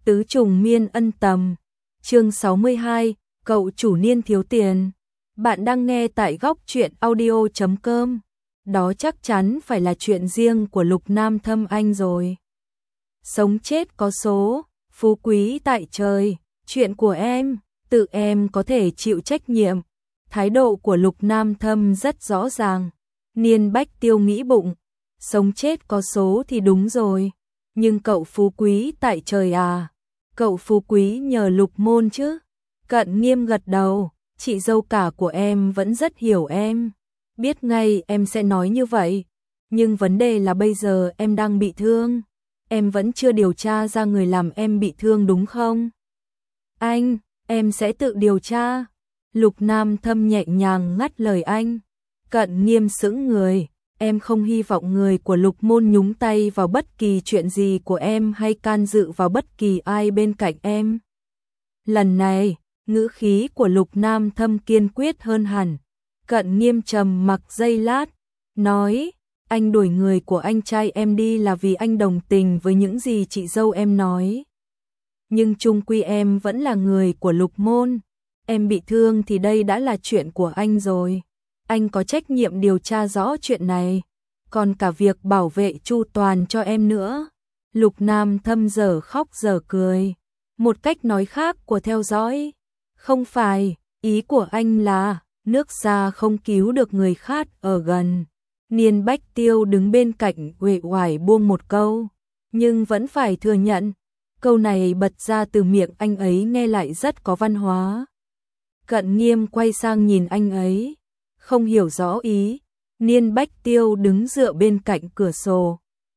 Tứ trùng miên ân tầm. Chương 62, cậu chủ Niên thiếu tiền. Bạn đang nghe tại góc truyện audio.com. Đó chắc chắn phải là chuyện riêng của Lục Nam Thâm anh rồi. Sống chết có số, phú quý tại trời, chuyện của em, tự em có thể chịu trách nhiệm. Thái độ của Lục Nam Thâm rất rõ ràng. Niên Bách Tiêu nghĩ bụng, sống chết có số thì đúng rồi, nhưng cậu phú quý tại trời à? Cậu phú quý nhờ Lục môn chứ? Cận Nghiêm gật đầu, chị dâu cả của em vẫn rất hiểu em. Biết ngay em sẽ nói như vậy, nhưng vấn đề là bây giờ em đang bị thương. Em vẫn chưa điều tra ra người làm em bị thương đúng không? Anh, em sẽ tự điều tra. Lục Nam Thâm nhẹ nhàng ngắt lời anh. Cận Nghiêm sững người, em không hy vọng người của Lục môn nhúng tay vào bất kỳ chuyện gì của em hay can dự vào bất kỳ ai bên cạnh em. Lần này, ngữ khí của Lục Nam Thâm kiên quyết hơn hẳn. Cận Nghiêm trầm mặc giây lát, nói, anh đuổi người của anh trai em đi là vì anh đồng tình với những gì chị dâu em nói. Nhưng chung quy em vẫn là người của Lục môn. Em bị thương thì đây đã là chuyện của anh rồi. Anh có trách nhiệm điều tra rõ chuyện này, còn cả việc bảo vệ chu toàn cho em nữa. Lục Nam Thâm giờ khóc giờ cười. Một cách nói khác của theo dõi. Không phải, ý của anh là, nước xa không cứu được người khát ở gần. Niên Bách Tiêu đứng bên cạnh uể oải buông một câu, nhưng vẫn phải thừa nhận, câu này bật ra từ miệng anh ấy nghe lại rất có văn hóa. Cận Nghiêm quay sang nhìn anh ấy, không hiểu rõ ý. Niên Bách Tiêu đứng dựa bên cạnh cửa sổ,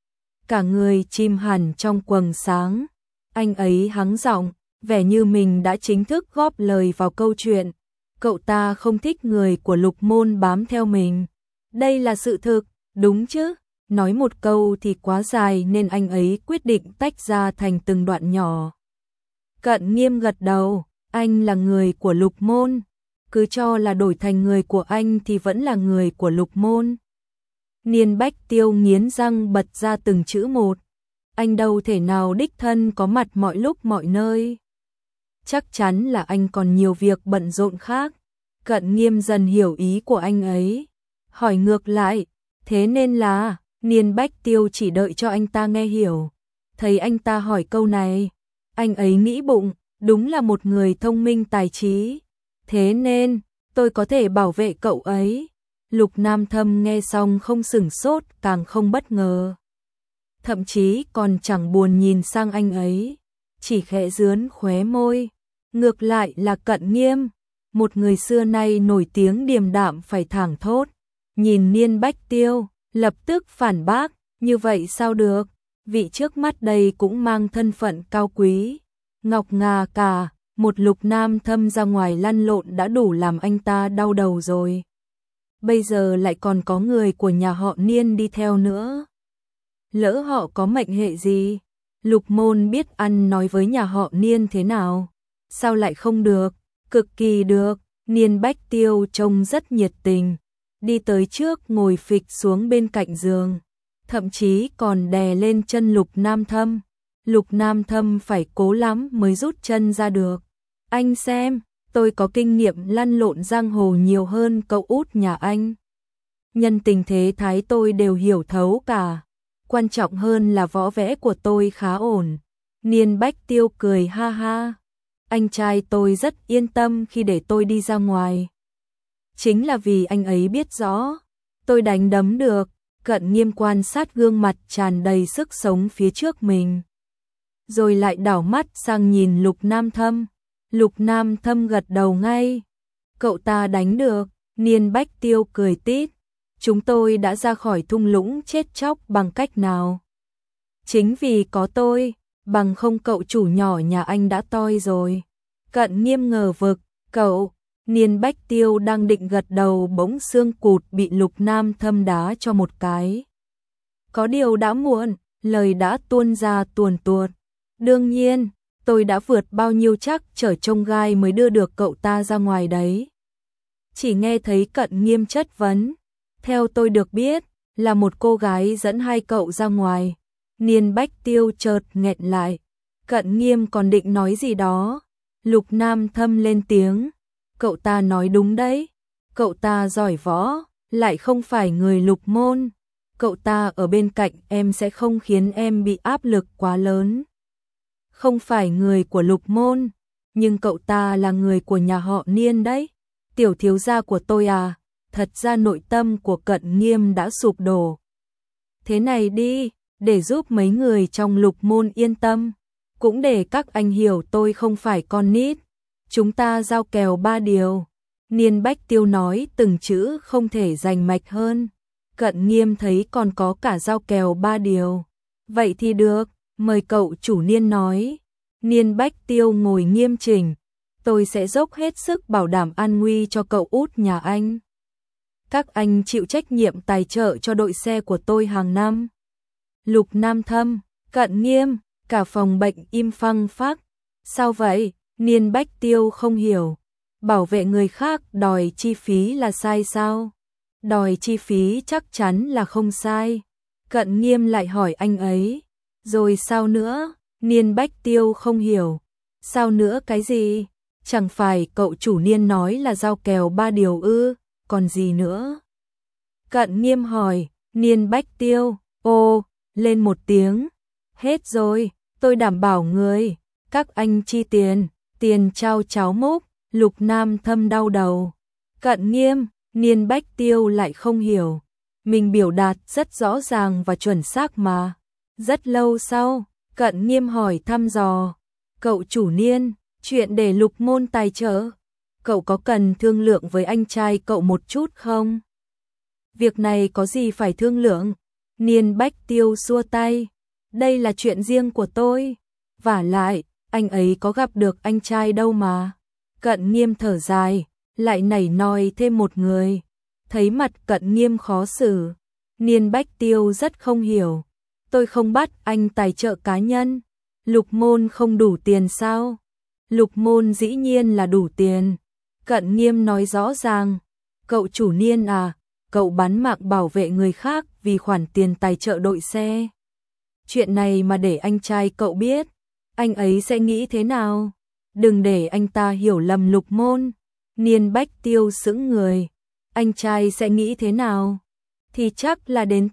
cả người chìm hẳn trong quầng sáng. Anh ấy hắng giọng, vẻ như mình đã chính thức góp lời vào câu chuyện. Cậu ta không thích người của Lục môn bám theo mình. Đây là sự thực, đúng chứ? Nói một câu thì quá dài nên anh ấy quyết định tách ra thành từng đoạn nhỏ. Cận Nghiêm gật đầu, anh là người của Lục môn. Cứ cho là đổi thành người của anh thì vẫn là người của Lục môn. Niên Bách Tiêu nghiến răng bật ra từng chữ một. Anh đâu thể nào đích thân có mặt mọi lúc mọi nơi. Chắc chắn là anh còn nhiều việc bận rộn khác. Cận Nghiêm dần hiểu ý của anh ấy. Hỏi ngược lại, thế nên là, Niên Bách Tiêu chỉ đợi cho anh ta nghe hiểu. Thấy anh ta hỏi câu này, anh ấy nghĩ bụng, đúng là một người thông minh tài trí. Thế nên, tôi có thể bảo vệ cậu ấy. Lục Nam Thâm nghe xong không sửng sốt, càng không bất ngờ. Thậm chí còn chẳng buồn nhìn sang anh ấy, chỉ khẽ rướn khóe môi. Ngược lại là Cận Nghiêm, một người xưa nay nổi tiếng điềm đạm phải thẳng thốt. Nhìn Niên Bách Tiêu, lập tức phản bác, như vậy sao được, vị trước mắt đây cũng mang thân phận cao quý. Ngọc ngà cả, một Lục Nam Thâm ra ngoài lăn lộn đã đủ làm anh ta đau đầu rồi. Bây giờ lại còn có người của nhà họ Niên đi theo nữa. Lỡ họ có mệnh hệ gì? Lục môn biết ăn nói với nhà họ Niên thế nào? Sao lại không được? Cực kỳ được. Niên Bách Tiêu trông rất nhiệt tình, đi tới trước ngồi phịch xuống bên cạnh giường, thậm chí còn đè lên chân Lục Nam Thâm. Lục Nam Thâm phải cố lắm mới rút chân ra được. Anh xem, tôi có kinh nghiệm lăn lộn giang hồ nhiều hơn cậu út nhà anh. Nhân tình thế thái tôi đều hiểu thấu cả. Quan trọng hơn là võ vẽ của tôi khá ổn. Niên Bách Tiêu cười ha ha. Anh trai tôi rất yên tâm khi để tôi đi ra ngoài. Chính là vì anh ấy biết rõ, tôi đánh đấm được. Cận Nghiêm quan sát gương mặt tràn đầy sức sống phía trước mình, rồi lại đảo mắt sang nhìn Lục Nam Thâm. Lục Nam Thâm gật đầu ngay. Cậu ta đánh được. Niên Bách Tiêu cười tít. Chúng tôi đã ra khỏi thung lũng chết chóc bằng cách nào? Chính vì có tôi, bằng không cậu chủ nhỏ nhà anh đã toi rồi. Cận Nghiêm ngờ vực, cậu. Niên Bách Tiêu đang định gật đầu bỗng xương cụt bị Lục Nam Thâm đá cho một cái. Có điều đã muộn, lời đã tuôn ra tuồn tuột. Đương nhiên, tôi đã vượt bao nhiêu trắc trở chông gai mới đưa được cậu ta ra ngoài đấy. Chỉ nghe thấy Cận Nghiêm chất vấn. Theo tôi được biết, là một cô gái dẫn hai cậu ra ngoài. Niên Bách Tiêu chợt nghẹn lại. Cận Nghiêm còn định nói gì đó, Lục Nam Thâm lên tiếng, cậu ta nói đúng đấy, cậu ta giỏi võ, lại không phải người Lục môn, cậu ta ở bên cạnh em sẽ không khiến em bị áp lực quá lớn. Không phải người của Lục môn, nhưng cậu ta là người của nhà họ Niên đấy. Tiểu thiếu gia của tôi à, thật ra nội tâm của Cận Nghiêm đã sụp đổ. Thế này đi, để giúp mấy người trong Lục môn yên tâm, cũng để các anh hiểu tôi không phải con nít. Chúng ta giao kèo 3 điều. Niên Bách Tiêu nói từng chữ không thể rành mạch hơn. Cận Nghiêm thấy còn có cả giao kèo 3 điều. Vậy thì được, mời cậu chủ Niên nói. Niên Bách Tiêu ngồi nghiêm chỉnh. Tôi sẽ dốc hết sức bảo đảm an nguy cho cậu út nhà anh. Các anh chịu trách nhiệm tài trợ cho đội xe của tôi hàng năm. Lục Nam Thâm, Cận Nghiêm, cả phòng bệnh im phăng phắc. Sao vậy? Niên Bách Tiêu không hiểu. Bảo vệ người khác đòi chi phí là sai sao? Đòi chi phí chắc chắn là không sai. Cận Nghiêm lại hỏi anh ấy. Rồi sao nữa? Niên Bách Tiêu không hiểu. Sao nữa cái gì? Chẳng phải cậu chủ Niên nói là giao kèo 3 điều ư, còn gì nữa? Cận Nghiêm hỏi, Niên Bách Tiêu, ô, lên một tiếng. Hết rồi, tôi đảm bảo người, các anh chi tiền, tiền trao cháo múc. Lục Nam Thâm đau đầu. Cận Nghiêm, Niên Bách Tiêu lại không hiểu. Mình biểu đạt rất rõ ràng và chuẩn xác mà. Rất lâu sau, Cận Nghiêm hỏi thăm dò. Cậu chủ Niên, chuyện để Lục môn tài trợ, cậu có cần thương lượng với anh trai cậu một chút không? Việc này có gì phải thương lượng? Niên Bách Tiêu xua tay. Đây là chuyện riêng của tôi. Vả lại, anh ấy có gặp được anh trai đâu mà. Cận Nghiêm thở dài, lại nảy nòi thêm một người. Thấy mặt Cận Nghiêm khó xử, Niên Bách Tiêu rất không hiểu. Tôi không bắt anh tài trợ cá nhân. Lục môn không đủ tiền sao? Lục môn dĩ nhiên là đủ tiền. Cận Nghiêm nói rõ ràng. Cậu chủ Niên à, cậu bán mạng bảo vệ người khác vì khoản tiền tài trợ đội xe. Chuyện này mà để anh trai cậu biết, anh ấy sẽ nghĩ thế nào? Đừng để anh ta hiểu lầm Lục môn. Niên Bách Tiêu sững người. Anh trai sẽ nghĩ thế nào? Thì chắc là đến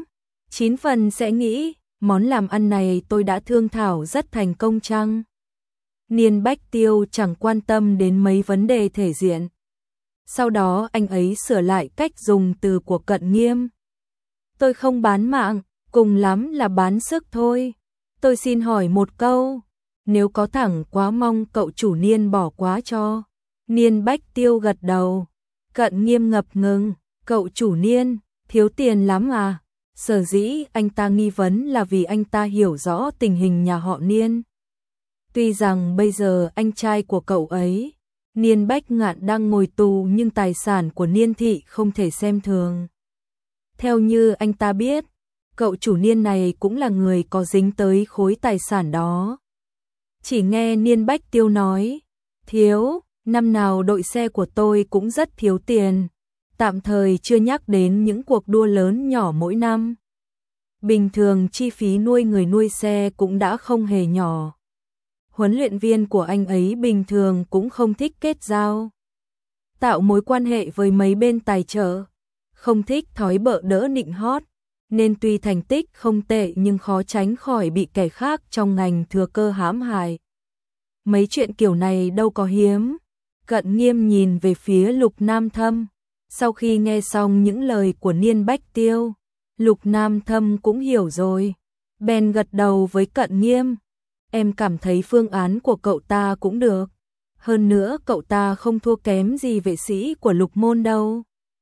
8-9 phần sẽ nghĩ, món làm ăn này tôi đã thương thảo rất thành công chăng? Niên Bách Tiêu chẳng quan tâm đến mấy vấn đề thể diện. Sau đó anh ấy sửa lại cách dùng từ của Cận Nghiêm. Tôi không bán mạng, cùng lắm là bán sức thôi. Tôi xin hỏi một câu, nếu có thẳng quá mong cậu chủ Niên bỏ quá cho. Niên Bách Tiêu gật đầu. Cận Nghiêm ngập ngừng, cậu chủ Niên, thiếu tiền lắm à? Sở dĩ anh ta nghi vấn là vì anh ta hiểu rõ tình hình nhà họ Niên. Tuy rằng bây giờ anh trai của cậu ấy, Niên Bách Ngạn đang ngồi tù, nhưng tài sản của Niên thị không thể xem thường. Theo như anh ta biết, cậu chủ Niên này cũng là người có dính tới khối tài sản đó. Chỉ nghe Niên Bách Tiêu nói, thiếu, năm nào đội xe của tôi cũng rất thiếu tiền, tạm thời chưa nhắc đến những cuộc đua lớn nhỏ mỗi năm. Bình thường chi phí nuôi người nuôi xe cũng đã không hề nhỏ. Huấn luyện viên của anh ấy bình thường cũng không thích kết giao, tạo mối quan hệ với mấy bên tài trợ, không thích thói bợ đỡ nịnh hót, nên tuy thành tích không tệ nhưng khó tránh khỏi bị kẻ khác trong ngành thừa cơ hãm hại. Mấy chuyện kiểu này đâu có hiếm. Cận Nghiêm nhìn về phía Lục Nam Thâm. Sau khi nghe xong những lời của Niên Bách Tiêu, Lục Nam Thâm cũng hiểu rồi. Bèn gật đầu với Cận Nghiêm. Em cảm thấy phương án của cậu ta cũng được. Hơn nữa cậu ta không thua kém gì vệ sĩ của Lục môn đâu.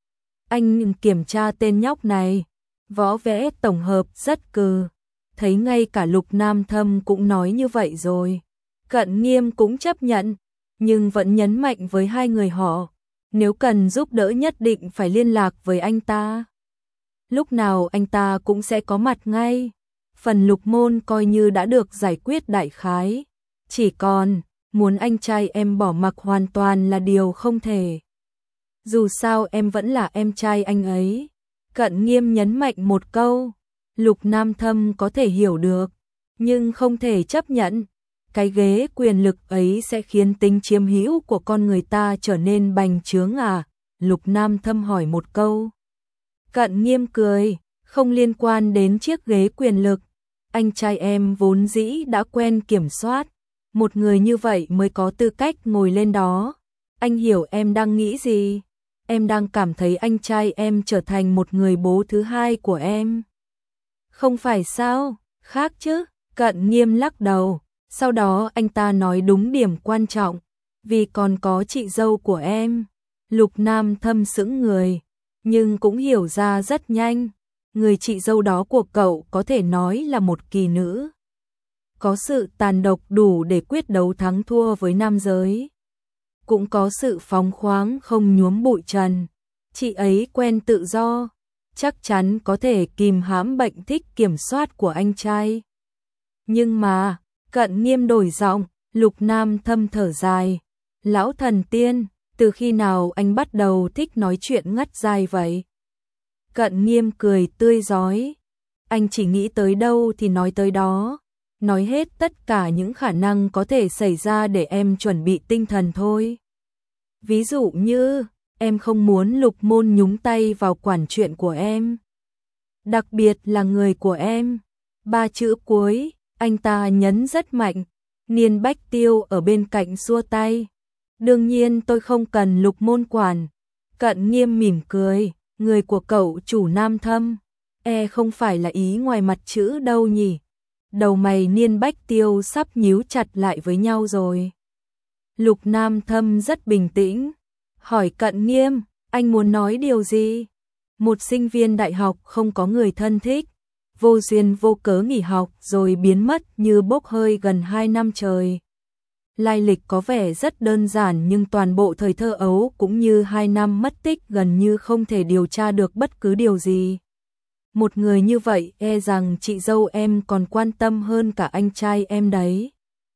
Anh kiểm tra tên nhóc này. Võ vẽ tổng hợp rất cừ. Thấy ngay cả Lục Nam Thâm cũng nói như vậy rồi. Cận Nghiêm cũng chấp nhận, nhưng vẫn nhấn mạnh với hai người họ. Nếu cần giúp đỡ nhất định phải liên lạc với anh ta. Lúc nào anh ta cũng sẽ có mặt ngay. Phần Lục môn coi như đã được giải quyết đại khái. Chỉ còn, muốn anh trai em bỏ mặc hoàn toàn là điều không thể. Dù sao em vẫn là em trai anh ấy. Cận Nghiêm nhấn mạnh một câu. Lục Nam Thâm có thể hiểu được, nhưng không thể chấp nhận. cái ghế quyền lực ấy sẽ khiến tính chiếm hữu của con người ta trở nên bành trướng à? Lục Nam Thâm hỏi một câu. Cận Nghiêm cười, không liên quan đến chiếc ghế quyền lực. Anh trai em vốn dĩ đã quen kiểm soát, một người như vậy mới có tư cách ngồi lên đó. Anh hiểu em đang nghĩ gì? Em đang cảm thấy anh trai em trở thành một người bố thứ hai của em. Không phải sao? Khác chứ? Cận Nghiêm lắc đầu. Sau đó anh ta nói đúng điểm quan trọng, vì còn có chị dâu của em. Lục Nam Thâm sững người, nhưng cũng hiểu ra rất nhanh. Người chị dâu đó của cậu có thể nói là một kỳ nữ. Có sự tàn độc đủ để quyết đấu thắng thua với nam giới. Cũng có sự phóng khoáng không nhuốm bụi trần. Chị ấy quen tự do, chắc chắn có thể kìm hãm bệnh thích kiểm soát của anh trai. Nhưng mà, Cận Nghiêm đổi giọng, Lục Nam Thâm thở dài. Lão thần tiên, từ khi nào anh bắt đầu thích nói chuyện ngất dài vậy? Cận Nghiêm cười tươi rói. Anh chỉ nghĩ tới đâu thì nói tới đó. Nói hết tất cả những khả năng có thể xảy ra để em chuẩn bị tinh thần thôi. Ví dụ như, em không muốn Lục Môn nhúng tay vào quản chuyện của em. Đặc biệt là người của em. 3 chữ cuối, anh ta nhấn rất mạnh. Niên Bách Tiêu ở bên cạnh xua tay. Đương nhiên tôi không cần Lục Môn quản. Cận Nghiêm mỉm cười, người của cậu chủ Nam Thâm. Không phải là ý ngoài mặt chữ đâu nhỉ. Đầu mày Niên Bách Tiêu sắp nhíu chặt lại với nhau rồi. Lục Nam Thâm rất bình tĩnh, hỏi Cận Nghiêm, anh muốn nói điều gì? Một sinh viên đại học không có người thân thích, vô duyên vô cớ nghỉ học rồi biến mất như bốc hơi gần 2 năm trời. Lai lịch có vẻ rất đơn giản nhưng toàn bộ thời thơ ấu cũng như 2 năm mất tích gần như không thể điều tra được bất cứ điều gì. Một người như vậy rằng chị dâu em còn quan tâm hơn cả anh trai em đấy.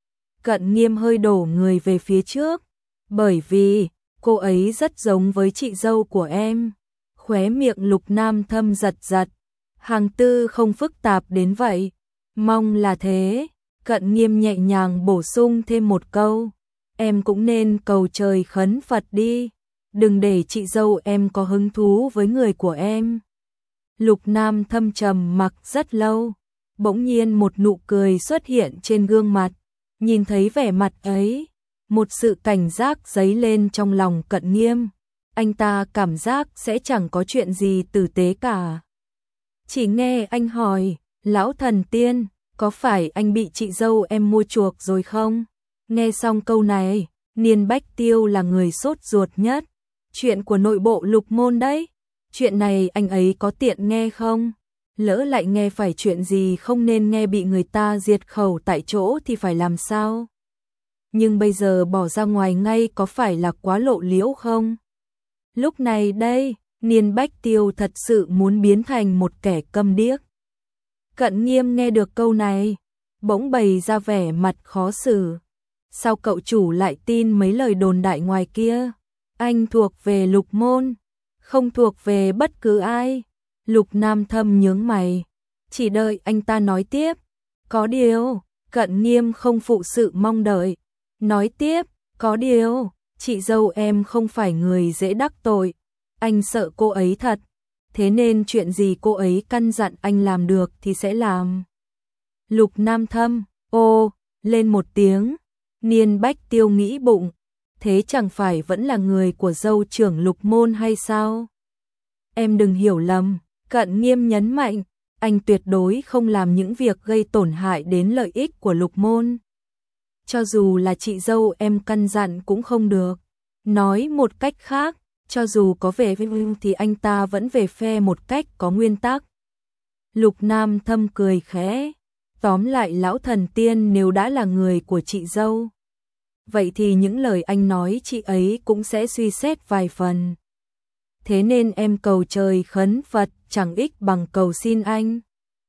Cận Nghiêm hơi đổ người về phía trước, bởi vì cô ấy rất giống với chị dâu của em. Khóe miệng Lục Nam Thâm giật giật. Hàng tư không phức tạp đến vậy. Mong là thế. Cận Nghiêm nhẹ nhàng bổ sung thêm một câu. Em cũng nên cầu trời khấn Phật đi. Đừng để chị dâu em có hứng thú với người của em. Lục Nam Thâm trầm mặc rất lâu. Bỗng nhiên một nụ cười xuất hiện trên gương mặt. Nhìn thấy vẻ mặt ấy, một sự cảnh giác dấy lên trong lòng Cận Nghiêm. Anh ta cảm giác sẽ chẳng có chuyện gì tử tế cả. Chỉ nghe anh hỏi, lão thần tiên, có phải anh bị chị dâu em mua chuộc rồi không? Nghe xong câu này, Niên Bách Tiêu là người sốt ruột nhất. Chuyện của nội bộ Lục Môn đấy. Chuyện này anh ấy có tiện nghe không? Lỡ lại nghe phải chuyện gì không nên nghe bị người ta diệt khẩu tại chỗ thì phải làm sao? Nhưng bây giờ bỏ ra ngoài ngay có phải là quá lộ liễu không? Lúc này đây, Niên Bách Tiêu thật sự muốn biến thành một kẻ câm điếc. Cận Nghiêm nghe được câu này, bỗng bày ra vẻ mặt khó xử. Sao cậu chủ lại tin mấy lời đồn đại ngoài kia? Anh thuộc về Lục Môn, không thuộc về bất cứ ai. Lục Nam Thâm nhướng mày, chỉ đợi anh ta nói tiếp. Có điều, Cận Nghiêm không phụ sự mong đợi. Nói tiếp, có điều, chị dâu em không phải người dễ đắc tội. Anh sợ cô ấy thật, thế nên chuyện gì cô ấy căn dặn anh làm được thì sẽ làm. Lục Nam Thâm, ô, lên một tiếng. Niên Bách Tiêu nghĩ bụng, thế chẳng phải vẫn là người của dâu trưởng Lục Môn hay sao? Em đừng hiểu lầm, Cận Nghiêm nhấn mạnh, anh tuyệt đối không làm những việc gây tổn hại đến lợi ích của Lục Môn. Cho dù là chị dâu em căn dặn cũng không được. Nói một cách khác, cho dù có về thì anh ta vẫn về phe một cách có nguyên tắc. Lục Nam Thâm cười khẽ, tóm lại lão thần tiên nếu đã là người của chị dâu, vậy thì những lời anh nói chị ấy cũng sẽ suy xét vài phần. Thế nên em cầu trời khấn Phật chẳng ích bằng cầu xin anh.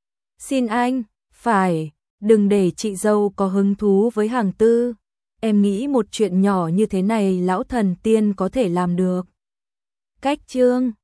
Xin anh, phải, đừng để chị dâu có hứng thú với hàng tư. Em nghĩ một chuyện nhỏ như thế này lão thần tiên có thể làm được. Cách chương